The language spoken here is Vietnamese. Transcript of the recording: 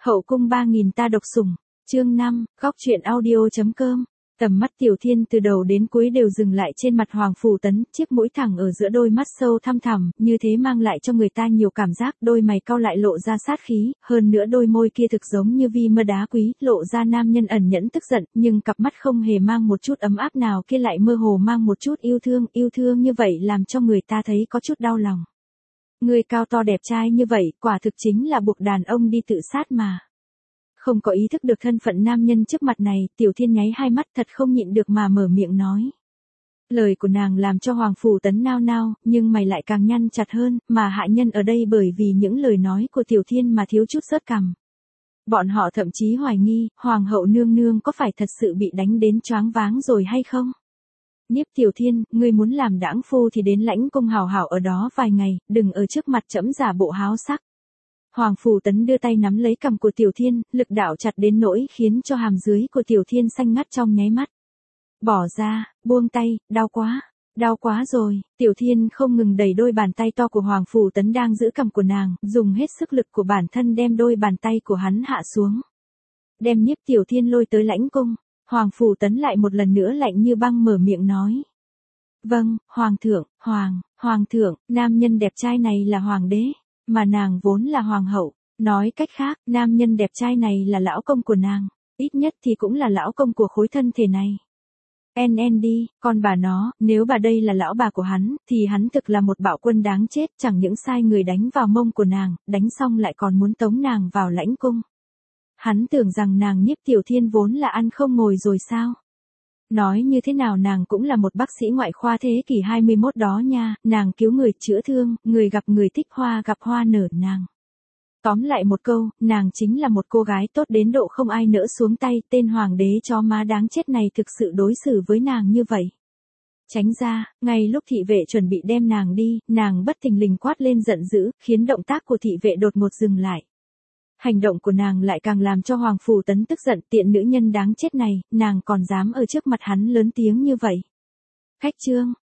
Hậu cung 3000 ta độc sủng, chương 5, góc truyện audio.com. Tầm mắt Tiểu Thiên từ đầu đến cuối đều dừng lại trên mặt Hoàng Phủ Tấn, chiếc mũi thẳng ở giữa đôi mắt sâu thăm thẳm, như thế mang lại cho người ta nhiều cảm giác, đôi mày cau lại lộ ra sát khí, hơn nữa đôi môi kia thực giống như vi mơ đá quý, lộ ra nam nhân ẩn nhẫn tức giận, nhưng cặp mắt không hề mang một chút ấm áp nào kia lại mơ hồ mang một chút yêu thương như vậy làm cho người ta thấy có chút đau lòng. Người cao to đẹp trai như vậy, quả thực chính là buộc đàn ông đi tự sát mà. Không có ý thức được thân phận nam nhân trước mặt này, Tiểu Thiên nháy hai mắt thật không nhịn được mà mở miệng nói. Lời của nàng làm cho Hoàng Phủ Tấn nao nao, nhưng mày lại càng nhăn chặt hơn, mà hạ nhân ở đây bởi vì những lời nói của Tiểu Thiên mà thiếu chút sớt cằm. Bọn họ thậm chí hoài nghi, Hoàng hậu nương nương có phải thật sự bị đánh đến choáng váng rồi hay không? Nhiếp Tiểu Thiên, ngươi muốn làm đãng phu thì đến lãnh cung hào hảo ở đó vài ngày, đừng ở trước mặt trẫm giả bộ háo sắc. Hoàng Phủ Tấn đưa tay nắm lấy cằm của Tiểu Thiên, lực đạo chặt đến nỗi khiến cho hàm dưới của Tiểu Thiên xanh ngắt trong nháy mắt. Bỏ ra, buông tay, đau quá rồi. Tiểu Thiên không ngừng đẩy đôi bàn tay to của Hoàng Phủ Tấn đang giữ cằm của nàng, dùng hết sức lực của bản thân đem đôi bàn tay của hắn hạ xuống. Đem Nhiếp Tiểu Thiên lôi tới lãnh cung, Hoàng Phủ Tấn lại một lần nữa lạnh như băng mở miệng nói. Vâng, Hoàng thượng, nam nhân đẹp trai này là Hoàng đế. Mà nàng vốn là hoàng hậu, nói cách khác, nam nhân đẹp trai này là lão công của nàng, ít nhất thì cũng là lão công của khối thân thể này. NND, con bà nó, nếu bà đây là lão bà của hắn, thì hắn thực là một bạo quân đáng chết, chẳng những sai người đánh vào mông của nàng, đánh xong lại còn muốn tống nàng vào lãnh cung. Hắn tưởng rằng nàng Nhiếp Tiểu Thiên vốn là ăn không ngồi rồi sao? Nói như thế nào nàng cũng là một bác sĩ ngoại khoa thế kỷ 21 đó nha, nàng cứu người chữa thương, người gặp người thích hoa gặp hoa nở nàng. Tóm lại một câu, nàng chính là một cô gái tốt đến độ không ai nỡ xuống tay, tên hoàng đế chó má đáng chết này thực sự đối xử với nàng như vậy. Tránh ra, ngay lúc thị vệ chuẩn bị đem nàng đi, nàng bất thình lình quát lên giận dữ, khiến động tác của thị vệ đột ngột dừng lại. Hành động của nàng lại càng làm cho Hoàng Phủ Tấn tức giận, tiện nữ nhân đáng chết này, nàng còn dám ở trước mặt hắn lớn tiếng như vậy. Khách trương,